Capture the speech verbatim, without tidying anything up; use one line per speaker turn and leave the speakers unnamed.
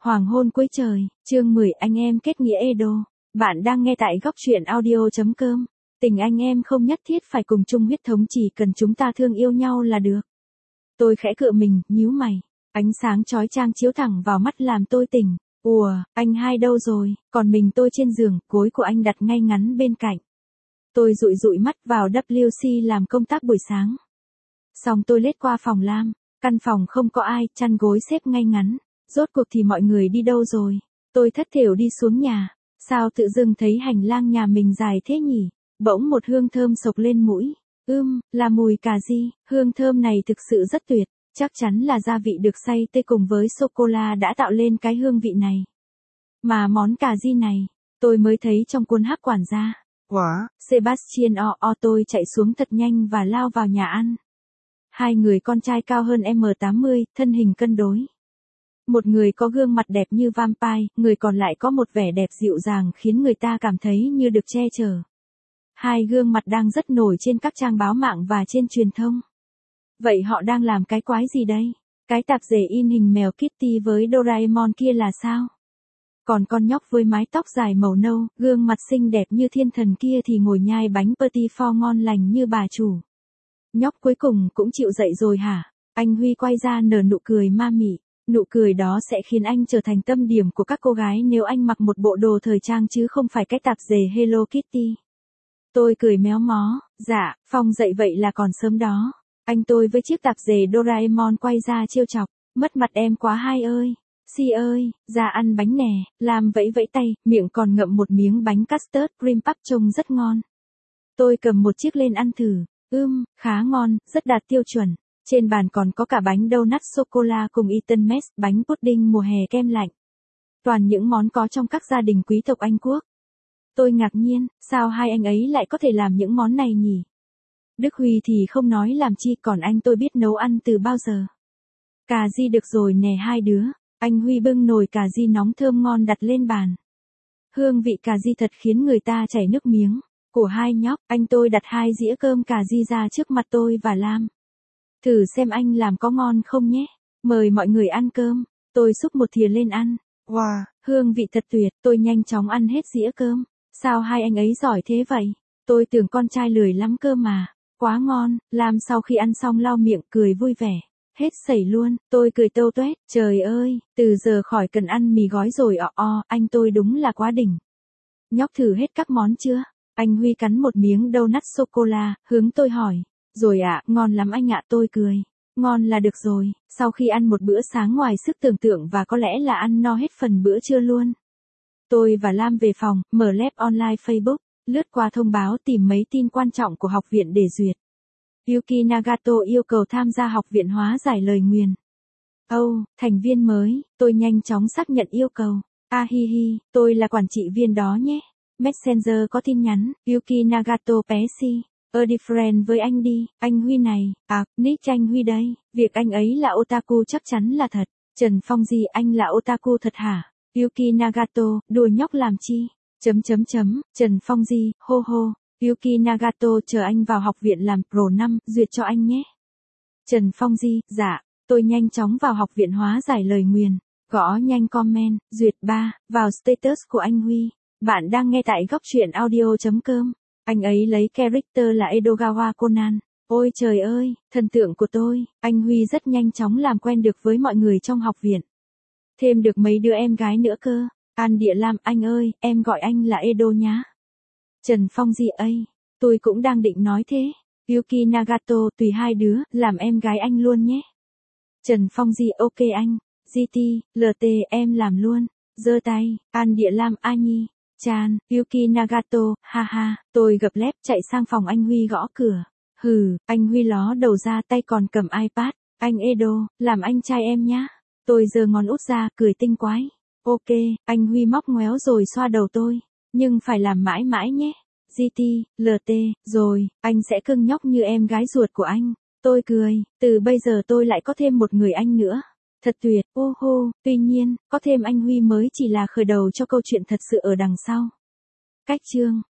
Hoàng hôn cuối trời, chương mười anh em kết nghĩa Edo. Bạn đang nghe tại góc truyện audio.com. Tình anh em không nhất thiết phải cùng chung huyết thống, chỉ cần chúng ta thương yêu nhau là được. Tôi khẽ cựa mình, nhíu mày. Ánh sáng chói chang chiếu thẳng vào mắt làm tôi tỉnh. Ùa, anh hai đâu rồi? Còn mình tôi trên giường, gối của anh đặt ngay ngắn bên cạnh. Tôi dụi dụi mắt vào W C làm công tác buổi sáng. Xong tôi lết qua phòng Lam. Căn phòng không có ai, chăn gối xếp ngay ngắn. Rốt cuộc thì mọi người đi đâu rồi? Tôi thất thểu đi xuống nhà. Sao tự dưng thấy hành lang nhà mình dài thế nhỉ? Bỗng một hương thơm sộc lên mũi. Ưm, là mùi cà ri. Hương thơm này thực sự rất tuyệt. Chắc chắn là gia vị được xay tê cùng với sô-cô-la đã tạo lên cái hương vị này. Mà món cà ri này, tôi mới thấy trong cuốn Hắc quản gia. Quả, Sebastian o o tôi chạy xuống thật nhanh và lao vào nhà ăn. Hai người con trai cao hơn em tám mươi, thân hình cân đối. Một người có gương mặt đẹp như vampire, người còn lại có một vẻ đẹp dịu dàng khiến người ta cảm thấy như được che chở. Hai gương mặt đang rất nổi trên các trang báo mạng và trên truyền thông. Vậy họ đang làm cái quái gì đây? Cái tạp dề in hình mèo Kitty với Doraemon kia là sao? Còn con nhóc với mái tóc dài màu nâu, gương mặt xinh đẹp như thiên thần kia thì ngồi nhai bánh petit four ngon lành như bà chủ. Nhóc cuối cùng cũng chịu dậy rồi hả? Anh Huy quay ra nở nụ cười ma mị. Nụ cười đó sẽ khiến anh trở thành tâm điểm của các cô gái nếu anh mặc một bộ đồ thời trang chứ không phải cái tạp dề Hello Kitty. Tôi cười méo mó, dạ, Phong dậy vậy là còn sớm đó. Anh tôi với chiếc tạp dề Doraemon quay ra trêu chọc, mất mặt em quá hai ơi. Si ơi, ra ăn bánh nè, làm vẫy vẫy tay, miệng còn ngậm một miếng bánh custard cream puff trông rất ngon. Tôi cầm một chiếc lên ăn thử, ưm, khá ngon, rất đạt tiêu chuẩn. Trên bàn còn có cả bánh donut sô-cô-la cùng Eton Mess, bánh pudding mùa hè kem lạnh. Toàn những món có trong các gia đình quý tộc Anh Quốc. Tôi ngạc nhiên, sao hai anh ấy lại có thể làm những món này nhỉ? Đức Huy thì không nói làm chi, còn anh tôi biết nấu ăn từ bao giờ. Cà ri được rồi nè hai đứa. Anh Huy bưng nồi cà ri nóng thơm ngon đặt lên bàn. Hương vị cà ri thật khiến người ta chảy nước miếng. Của hai nhóc, anh tôi đặt hai dĩa cơm cà ri ra trước mặt tôi và Lam. Thử xem anh làm có ngon không nhé. Mời mọi người ăn cơm. Tôi xúc một thìa lên ăn. Wow, hương vị thật tuyệt. Tôi nhanh chóng ăn hết dĩa cơm. Sao hai anh ấy giỏi thế vậy? Tôi tưởng con trai lười lắm cơ mà. Quá ngon. Lam sau khi ăn xong lau miệng cười vui vẻ. Hết sẩy luôn. Tôi cười tâu tuét. Trời ơi, từ giờ khỏi cần ăn mì gói rồi ọ o. Anh tôi đúng là quá đỉnh. Nhóc thử hết các món chưa? Anh Huy cắn một miếng donut sô-cô-la, hướng tôi hỏi. Rồi ạ, à, ngon lắm anh ạ, tôi cười. Ngon là được rồi, sau khi ăn một bữa sáng ngoài sức tưởng tượng và có lẽ là ăn no hết phần bữa trưa luôn. Tôi và Lam về phòng, mở lab online Facebook, lướt qua thông báo tìm mấy tin quan trọng của học viện để duyệt. Yuki Nagato yêu cầu tham gia học viện hóa giải lời nguyền. Âu, oh, thành viên mới, tôi nhanh chóng xác nhận yêu cầu. A hi hi, tôi là quản trị viên đó nhé. Messenger có tin nhắn, Yuki Nagato Pesci. Ơ đi friend với anh đi, anh Huy này, à, nick anh Huy đây, việc anh ấy là otaku chắc chắn là thật. Trần Phong gì anh là otaku thật hả? Yuki Nagato, đùa nhóc làm chi? Chấm chấm chấm, Trần Phong gì, hô hô, Yuki Nagato chờ anh vào học viện làm pro năm, duyệt cho anh nhé. Trần Phong gì, dạ, tôi nhanh chóng vào học viện hóa giải lời nguyền, gõ nhanh comment, duyệt ba, vào status của anh Huy. Bạn đang nghe tại góc truyện audio.com. Anh ấy lấy character là Edogawa Conan. Ôi trời ơi, thần tượng của tôi. Anh Huy rất nhanh chóng làm quen được với mọi người trong học viện. Thêm được mấy đứa em gái nữa cơ. An Địa Lam, anh ơi, em gọi anh là Edo nhá. Trần Phong gì ấy, tôi cũng đang định nói thế. Yuki Nagato, tùy hai đứa, làm em gái anh luôn nhé. Trần Phong gì, ok anh. giê tê, lờ tê, em làm luôn. Giơ tay, An Địa Lam, A Nhi. Chan, Yuki Nagato, ha ha, tôi gập lép chạy sang phòng anh Huy gõ cửa. Hừ, anh Huy ló đầu ra tay còn cầm iPad. Anh Edo, làm anh trai em nhá. Tôi giơ ngón út ra, cười tinh quái. Ok, anh Huy móc ngoéo rồi xoa đầu tôi. Nhưng phải làm mãi mãi nhé. giê tê, lờ tê, rồi, anh sẽ cưng nhóc như em gái ruột của anh. Tôi cười, từ bây giờ tôi lại có thêm một người anh nữa. Thật tuyệt, ô hô, tuy nhiên, có thêm anh Huy mới chỉ là khởi đầu cho câu chuyện thật sự ở đằng sau. Cách chương